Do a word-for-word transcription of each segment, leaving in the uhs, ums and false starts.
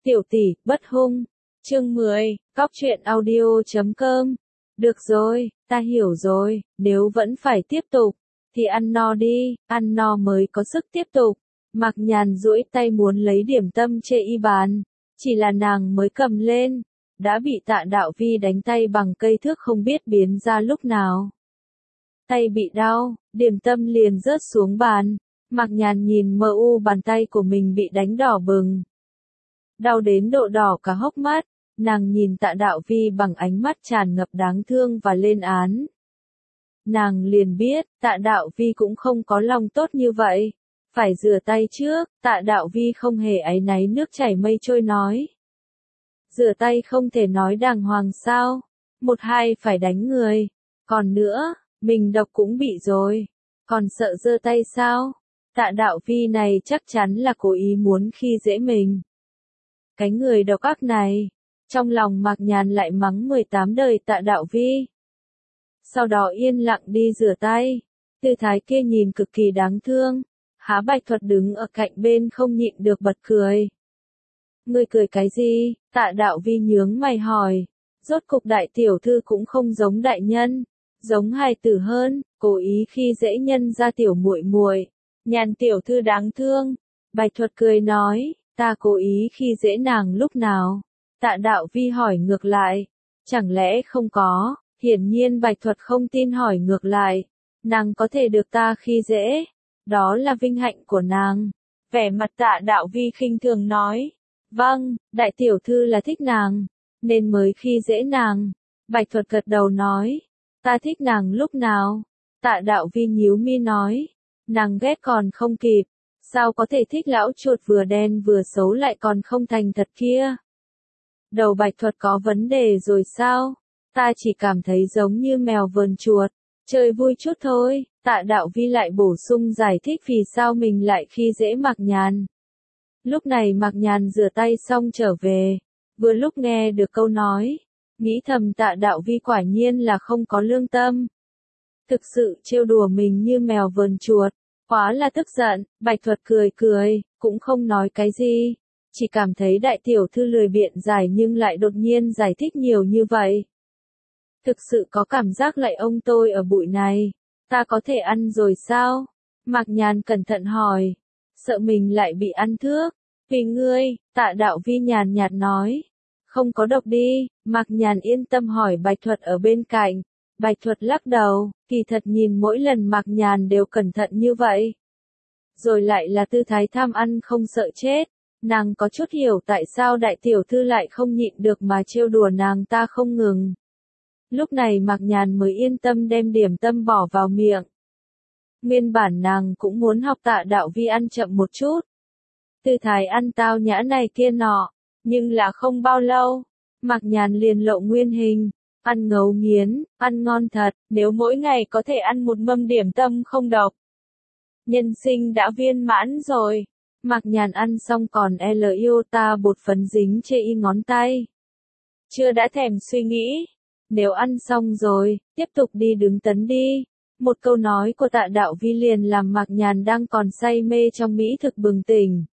Tiểu tỷ, bất hung. Chương mười, cóc truyện audio chấm com. Được rồi, ta hiểu rồi, nếu vẫn phải tiếp tục, thì ăn no đi, ăn no mới có sức tiếp tục. Mạc Nhàn duỗi tay muốn lấy điểm tâm chê y bàn, chỉ là nàng mới cầm lên, đã bị Tạ Đạo Vi đánh tay bằng cây thước không biết biến ra lúc nào. Tay bị đau, điểm tâm liền rớt xuống bàn, Mạc Nhàn nhìn mờ u bàn tay của mình bị đánh đỏ bừng. Đau đến độ đỏ cả hốc mắt, nàng nhìn Tạ Đạo Vi bằng ánh mắt tràn ngập đáng thương và lên án. Nàng liền biết, Tạ Đạo Vi cũng không có lòng tốt như vậy. Phải rửa tay trước, Tạ Đạo Vi không hề áy náy nước chảy mây trôi nói. Rửa tay không thể nói đàng hoàng sao, một hai phải đánh người. Còn nữa, mình độc cũng bị rồi, còn sợ giơ tay sao? Tạ Đạo Vi này chắc chắn là cố ý muốn khi dễ mình. Cái người độc ác này, trong lòng Mạc Nhàn lại mắng mười tám đời Tạ Đạo Vi. Sau đó yên lặng đi rửa tay, tư thái kia nhìn cực kỳ đáng thương. Há Bạch Thuật đứng ở cạnh bên không nhịn được bật cười. Ngươi cười cái gì? Tạ Đạo Vi nhướng mày hỏi. Rốt cục đại tiểu thư cũng không giống đại nhân, giống hài tử hơn, cố ý khi dễ nhân ra tiểu muội muội. Nhàn tiểu thư đáng thương. Bạch Thuật cười nói, ta cố ý khi dễ nàng lúc nào? Tạ Đạo Vi hỏi ngược lại. Chẳng lẽ không có? Hiển nhiên Bạch Thuật không tin hỏi ngược lại. Nàng có thể được ta khi dễ, đó là vinh hạnh của nàng. Vẻ mặt Tạ Đạo Vi khinh thường nói. Vâng, đại tiểu thư là thích nàng, nên mới khi dễ nàng. Bạch Thuật gật đầu nói. Ta thích nàng lúc nào? Tạ Đạo Vi nhíu mi nói. Nàng ghét còn không kịp, sao có thể thích lão chuột vừa đen vừa xấu lại còn không thành thật kia? Đầu Bạch Thuật có vấn đề rồi sao? Ta chỉ cảm thấy giống như mèo vờn chuột, chơi vui chút thôi. Tạ Đạo Vi lại bổ sung giải thích vì sao mình lại khi dễ Mạc Nhàn. Lúc này Mạc Nhàn rửa tay xong trở về, vừa lúc nghe được câu nói, nghĩ thầm Tạ Đạo Vi quả nhiên là không có lương tâm. Thực sự trêu đùa mình như mèo vờn chuột, quá là tức giận. Bạch Thuật cười cười, cũng không nói cái gì, chỉ cảm thấy đại tiểu thư lười biện giải nhưng lại đột nhiên giải thích nhiều như vậy. Thực sự có cảm giác lại ông tôi ở bụi này. Ta có thể ăn rồi sao? Mạc Nhàn cẩn thận hỏi. Sợ mình lại bị ăn thước. Vì ngươi, Tạ Đạo Vi nhàn nhạt nói. Không có độc đi. Mạc Nhàn yên tâm hỏi Bạch Thuật ở bên cạnh. Bạch Thuật lắc đầu, kỳ thật nhìn mỗi lần Mạc Nhàn đều cẩn thận như vậy. Rồi lại là tư thái tham ăn không sợ chết. Nàng có chút hiểu tại sao đại tiểu thư lại không nhịn được mà trêu đùa nàng ta không ngừng. Lúc này Mạc Nhàn mới yên tâm đem điểm tâm bỏ vào miệng. Nguyên bản nàng cũng muốn học Tạ Đạo Vi ăn chậm một chút. Tư thái ăn tao nhã này kia nọ, nhưng là không bao lâu, Mạc Nhàn liền lộ nguyên hình, ăn ngấu nghiến, ăn ngon thật, nếu mỗi ngày có thể ăn một mâm điểm tâm không độc. Nhân sinh đã viên mãn rồi. Mạc Nhàn ăn xong còn L iota bột phấn dính chê y ngón tay. Chưa đã thèm suy nghĩ. Nếu ăn xong rồi, tiếp tục đi đứng tấn đi. Một câu nói của Tạ Đạo Vi liền làm Mạc Nhàn đang còn say mê trong mỹ thực bừng tỉnh.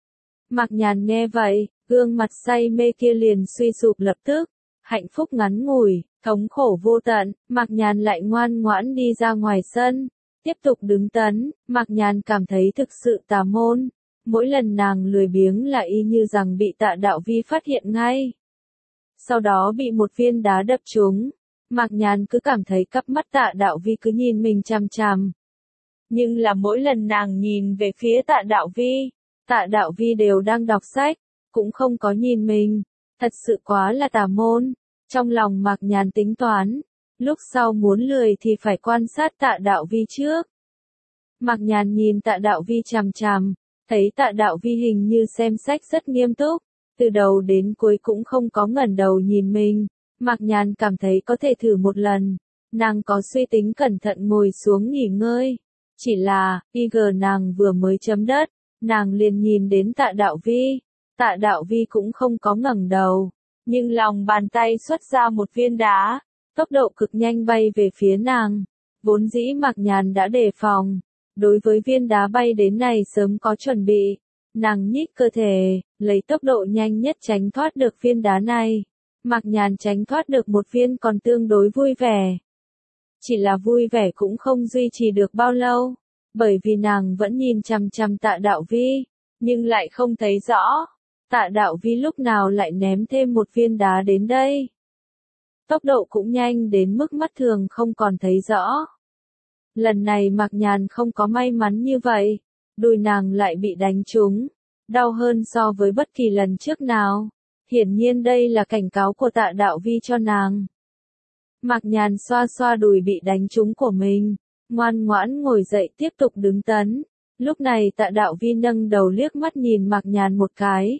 Mạc Nhàn nghe vậy, gương mặt say mê kia liền suy sụp lập tức. Hạnh phúc ngắn ngủi, thống khổ vô tận. Mạc Nhàn lại ngoan ngoãn đi ra ngoài sân, tiếp tục đứng tấn. Mạc Nhàn cảm thấy thực sự tà môn. Mỗi lần nàng lười biếng là y như rằng bị Tạ Đạo Vi phát hiện ngay. Sau đó bị một viên đá đập trúng. Mạc Nhàn cứ cảm thấy cắp mắt Tạ Đạo Vi cứ nhìn mình chằm chằm. Nhưng là mỗi lần nàng nhìn về phía Tạ Đạo Vi, Tạ Đạo Vi đều đang đọc sách, cũng không có nhìn mình. Thật sự quá là tà môn. Trong lòng Mạc Nhàn tính toán, lúc sau muốn lười thì phải quan sát Tạ Đạo Vi trước. Mạc Nhàn nhìn Tạ Đạo Vi chằm chằm, thấy Tạ Đạo Vi hình như xem sách rất nghiêm túc. Từ đầu đến cuối cũng không có ngẩng đầu nhìn mình. Mạc Nhàn cảm thấy có thể thử một lần. Nàng có suy tính cẩn thận ngồi xuống nghỉ ngơi. Chỉ là, y gờ nàng vừa mới chấm đất, nàng liền nhìn đến Tạ Đạo Vi. Tạ Đạo Vi cũng không có ngẩng đầu, nhưng lòng bàn tay xuất ra một viên đá, tốc độ cực nhanh bay về phía nàng. Vốn dĩ Mạc Nhàn đã đề phòng, đối với viên đá bay đến này sớm có chuẩn bị. Nàng nhích cơ thể, lấy tốc độ nhanh nhất tránh thoát được viên đá này. Mạc Nhàn tránh thoát được một viên còn tương đối vui vẻ. Chỉ là vui vẻ cũng không duy trì được bao lâu, bởi vì nàng vẫn nhìn chằm chằm Tạ Đạo Vi, nhưng lại không thấy rõ. Tạ Đạo Vi lúc nào lại ném thêm một viên đá đến đây. Tốc độ cũng nhanh đến mức mắt thường không còn thấy rõ. Lần này Mạc Nhàn không có may mắn như vậy, đùi nàng lại bị đánh trúng, đau hơn so với bất kỳ lần trước nào. Hiển nhiên đây là cảnh cáo của Tạ Đạo Vi cho nàng. Mạc Nhàn xoa xoa đùi bị đánh trúng của mình, ngoan ngoãn ngồi dậy tiếp tục đứng tấn. Lúc này Tạ Đạo Vi nâng đầu liếc mắt nhìn Mạc Nhàn một cái.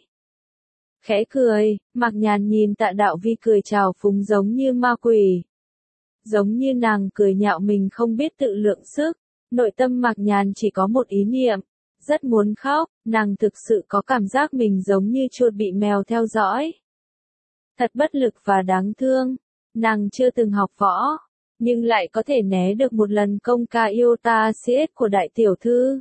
Khẽ cười, Mạc Nhàn nhìn Tạ Đạo Vi cười trào phúng giống như ma quỷ. Giống như nàng cười nhạo mình không biết tự lượng sức, nội tâm Mạc Nhàn chỉ có một ý niệm, rất muốn khóc, nàng thực sự có cảm giác mình giống như chuột bị mèo theo dõi. Thật bất lực và đáng thương, nàng chưa từng học võ, nhưng lại có thể né được một lần công ca yêu ta siết của đại tiểu thư.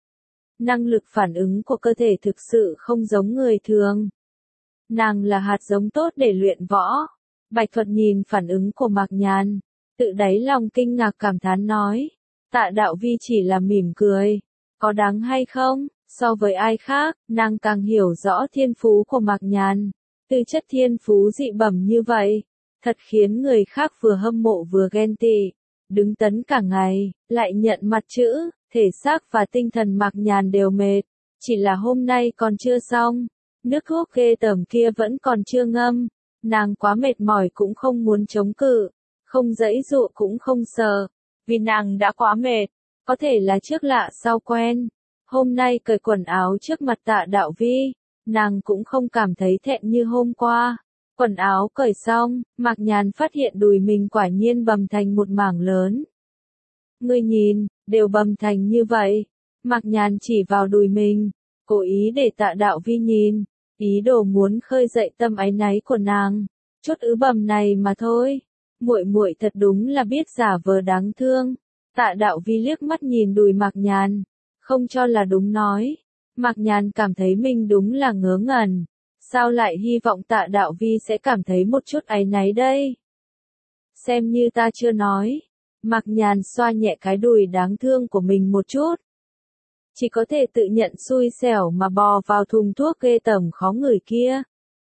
Năng lực phản ứng của cơ thể thực sự không giống người thường. Nàng là hạt giống tốt để luyện võ. Bạch Thuật nhìn phản ứng của Mạc Nhàn, tự đáy lòng kinh ngạc cảm thán nói, Tạ Đạo Vi chỉ là mỉm cười, có đáng hay không, so với ai khác, nàng càng hiểu rõ thiên phú của Mạc Nhàn, tư chất thiên phú dị bẩm như vậy, thật khiến người khác vừa hâm mộ vừa ghen tị, đứng tấn cả ngày, lại nhận mặt chữ, thể xác và tinh thần Mạc Nhàn đều mệt, chỉ là hôm nay còn chưa xong, nước thuốc ghê tởm kia vẫn còn chưa ngâm, nàng quá mệt mỏi cũng không muốn chống cự, không giãy giụa cũng không sờ, vì nàng đã quá mệt, có thể là trước lạ sau quen. Hôm nay cởi quần áo trước mặt Tạ Đạo Vi, nàng cũng không cảm thấy thẹn như hôm qua. Quần áo cởi xong, Mạc Nhàn phát hiện đùi mình quả nhiên bầm thành một mảng lớn. Ngươi nhìn, đều bầm thành như vậy. Mạc Nhàn chỉ vào đùi mình, cố ý để Tạ Đạo Vi nhìn, ý đồ muốn khơi dậy tâm áy náy của nàng. Chút ứ bầm này mà thôi. Muội muội thật đúng là biết giả vờ đáng thương. Tạ Đạo Vi liếc mắt nhìn đùi Mạc Nhàn, không cho là đúng nói. Mạc Nhàn cảm thấy mình đúng là ngớ ngẩn. Sao lại hy vọng Tạ Đạo Vi sẽ cảm thấy một chút áy náy đây? Xem như ta chưa nói. Mạc Nhàn xoa nhẹ cái đùi đáng thương của mình một chút. Chỉ có thể tự nhận xui xẻo mà bò vào thùng thuốc ghê tởm khó ngửi kia.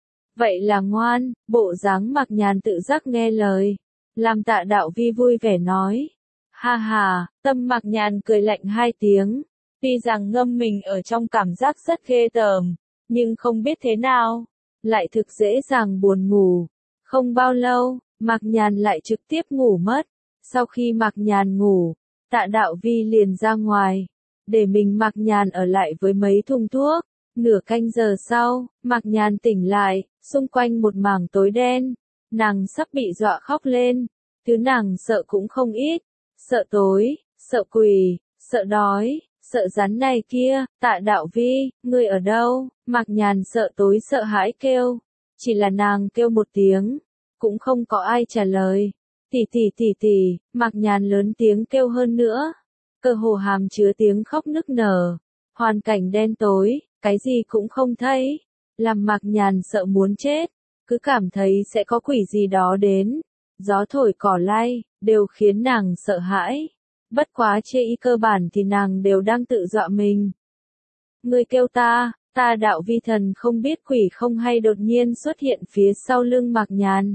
Vậy là ngoan, bộ dáng Mạc Nhàn tự giác nghe lời. Làm Tạ Đạo Vi vui vẻ nói. Ha ha, tâm Mạc Nhàn cười lạnh hai tiếng. Tuy rằng ngâm mình ở trong cảm giác rất ghê tởm, nhưng không biết thế nào, lại thực dễ dàng buồn ngủ. Không bao lâu, Mạc Nhàn lại trực tiếp ngủ mất. Sau khi Mạc Nhàn ngủ, Tạ Đạo Vi liền ra ngoài, để mình Mạc Nhàn ở lại với mấy thùng thuốc. Nửa canh giờ sau, Mạc Nhàn tỉnh lại, xung quanh một mảng tối đen. Nàng sắp bị dọa khóc lên. Thứ nàng sợ cũng không ít. Sợ tối, sợ quỷ, sợ đói, sợ rắn này kia. Tạ Đạo Vi, ngươi ở đâu? Mạc Nhàn sợ tối sợ hãi kêu. Chỉ là nàng kêu một tiếng, cũng không có ai trả lời. Tỷ tỷ tỷ tỷ, Mạc Nhàn lớn tiếng kêu hơn nữa. Cơ hồ hàm chứa tiếng khóc nức nở. Hoàn cảnh đen tối, cái gì cũng không thấy. Làm Mạc Nhàn sợ muốn chết. Cứ cảm thấy sẽ có quỷ gì đó đến. Gió thổi cỏ lay, đều khiến nàng sợ hãi. Bất quá chê ý cơ bản thì nàng đều đang tự dọa mình. Ngươi kêu ta, ta Đạo Vi thần không biết quỷ không hay đột nhiên xuất hiện phía sau lưng Mạc Nhàn.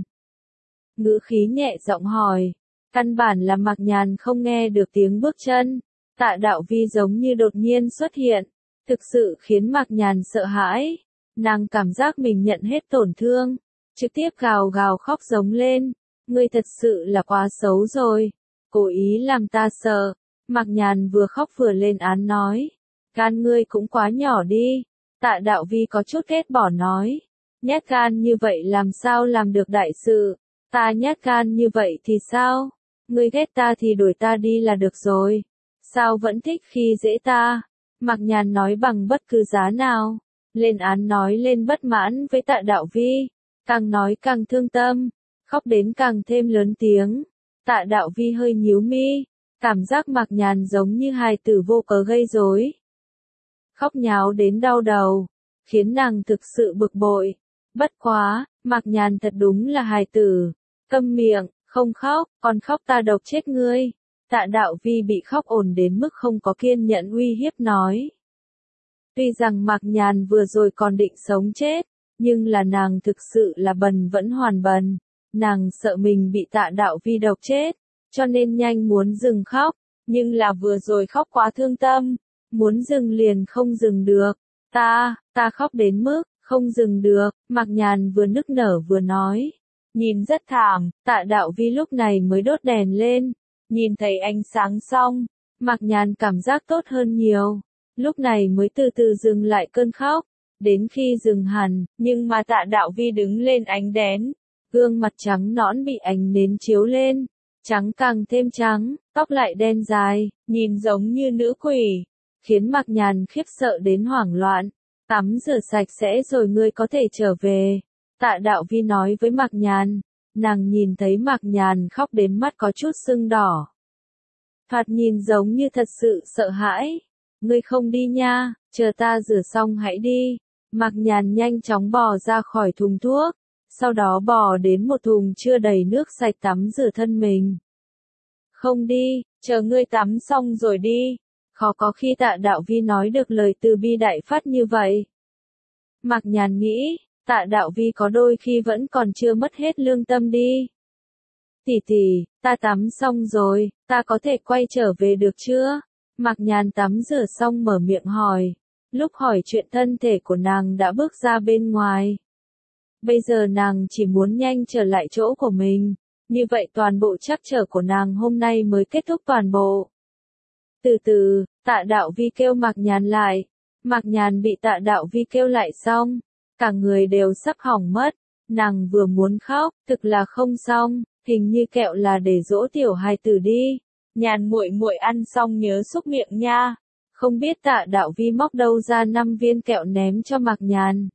Ngữ khí nhẹ giọng hỏi, căn bản là Mạc Nhàn không nghe được tiếng bước chân. Tạ Đạo Vi giống như đột nhiên xuất hiện, thực sự khiến Mạc Nhàn sợ hãi. Nàng cảm giác mình nhận hết tổn thương, trực tiếp gào gào khóc giống lên. Ngươi thật sự là quá xấu rồi, cố ý làm ta sợ. Mạc Nhàn vừa khóc vừa lên án nói, gan ngươi cũng quá nhỏ đi. Tạ Đạo Vi có chút ghét bỏ nói, nhát gan như vậy làm sao làm được đại sự. Ta nhát gan như vậy thì sao? Ngươi ghét ta thì đuổi ta đi là được rồi. Sao vẫn thích khi dễ ta? Mạc Nhàn nói bằng bất cứ giá nào. Lên án nói lên bất mãn với Tạ Đạo Vi. Càng nói càng thương tâm. Khóc đến càng thêm lớn tiếng. Tạ Đạo Vi hơi nhíu mi. Cảm giác Mạc Nhàn giống như hài tử vô cớ gây rối. khóc nháo đến đau đầu, khiến nàng thực sự bực bội. Bất quá, Mạc Nhàn thật đúng là hài tử, câm miệng, không khóc, còn khóc ta độc chết ngươi. Tạ Đạo Vi bị khóc ồn đến mức không có kiên nhẫn uy hiếp nói. Tuy rằng Mạc Nhàn vừa rồi còn định sống chết, nhưng là nàng thực sự là bần vẫn hoàn bần. Nàng sợ mình bị Tạ Đạo Vi độc chết, cho nên nhanh muốn dừng khóc, nhưng là vừa rồi khóc quá thương tâm, muốn dừng liền không dừng được. Ta, ta khóc đến mức, không dừng được, Mạc Nhàn vừa nức nở vừa nói. Nhìn rất thảm, Tạ Đạo Vi lúc này mới đốt đèn lên, nhìn thấy ánh sáng xong, Mạc Nhàn cảm giác tốt hơn nhiều, lúc này mới từ từ dừng lại cơn khóc, đến khi dừng hẳn, nhưng mà Tạ Đạo Vi đứng lên ánh đèn, gương mặt trắng nõn bị ánh nến chiếu lên, trắng càng thêm trắng, tóc lại đen dài, nhìn giống như nữ quỷ, khiến Mạc Nhàn khiếp sợ đến hoảng loạn. Tắm rửa sạch sẽ rồi ngươi có thể trở về. Tạ Đạo Vi nói với Mạc Nhàn, nàng nhìn thấy Mạc Nhàn khóc đến mắt có chút sưng đỏ. Thoạt nhìn giống như thật sự sợ hãi. Ngươi không đi nha, chờ ta rửa xong hãy đi. Mạc Nhàn nhanh chóng bò ra khỏi thùng thuốc, sau đó bò đến một thùng chưa đầy nước sạch tắm rửa thân mình. Không đi, chờ ngươi tắm xong rồi đi. Khó có khi Tạ Đạo Vi nói được lời từ bi đại phát như vậy. Mạc Nhàn nghĩ, Tạ Đạo Vi có đôi khi vẫn còn chưa mất hết lương tâm đi. Tỷ tỷ, ta tắm xong rồi, ta có thể quay trở về được chưa? Mạc Nhàn tắm rửa xong mở miệng hỏi. Lúc hỏi chuyện thân thể của nàng đã bước ra bên ngoài. Bây giờ nàng chỉ muốn nhanh trở lại chỗ của mình. Như vậy toàn bộ trắc trở của nàng hôm nay mới kết thúc toàn bộ. Từ từ, Tạ Đạo Vi kêu Mạc Nhàn lại. Mạc Nhàn bị Tạ Đạo Vi kêu lại xong, cả người đều sắp hỏng mất. Nàng vừa muốn khóc, thực là không xong, hình như kẹo là để dỗ tiểu hài tử đi. Nhàn muội muội ăn xong nhớ xúc miệng nha. Không biết Tạ Đạo Vi móc đâu ra năm viên kẹo ném cho Mạc Nhàn.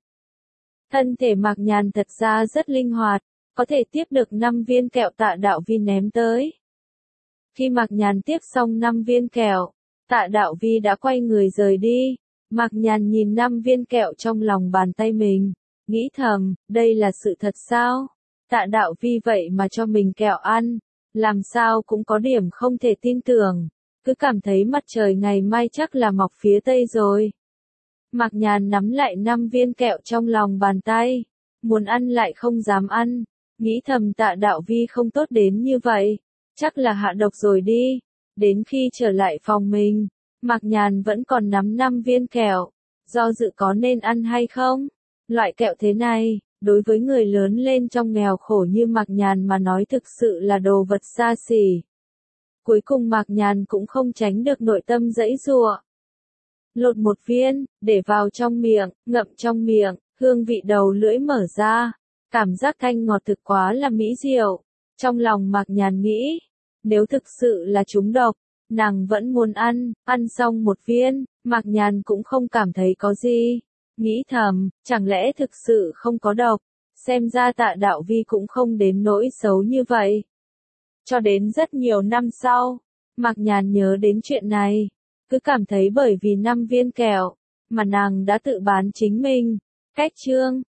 Thân thể Mạc Nhàn thật ra rất linh hoạt, có thể tiếp được năm viên kẹo Tạ Đạo Vi ném tới. Khi Mạc Nhàn tiếp xong năm viên kẹo, Tạ Đạo Vi đã quay người rời đi. Mạc Nhàn nhìn năm viên kẹo trong lòng bàn tay mình, nghĩ thầm, đây là sự thật sao? Tạ Đạo Vi vậy mà cho mình kẹo ăn, làm sao cũng có điểm không thể tin tưởng, cứ cảm thấy mặt trời ngày mai chắc là mọc phía tây rồi. Mạc Nhàn nắm lại năm viên kẹo trong lòng bàn tay, muốn ăn lại không dám ăn, nghĩ thầm Tạ Đạo Vi không tốt đến như vậy, chắc là hạ độc rồi đi. Đến khi trở lại phòng mình, Mạc Nhàn vẫn còn nắm năm viên kẹo, do dự có nên ăn hay không. Loại kẹo thế này, đối với người lớn lên trong nghèo khổ như Mạc Nhàn mà nói thực sự là đồ vật xa xỉ. Cuối cùng Mạc Nhàn cũng không tránh được nội tâm giãy giụa. Lột một viên, để vào trong miệng, ngậm trong miệng, hương vị đầu lưỡi mở ra, cảm giác thanh ngọt thực quá là mỹ diệu. Trong lòng Mạc Nhàn nghĩ, nếu thực sự là trúng độc, nàng vẫn muốn ăn, ăn xong một viên, Mạc Nhàn cũng không cảm thấy có gì. Nghĩ thầm, chẳng lẽ thực sự không có độc, xem ra Tạ Đạo Vi cũng không đến nỗi xấu như vậy. Cho đến rất nhiều năm sau, Mạc Nhàn nhớ đến chuyện này, cứ cảm thấy bởi vì năm viên kẹo, mà nàng đã tự bán chính mình. Cách chương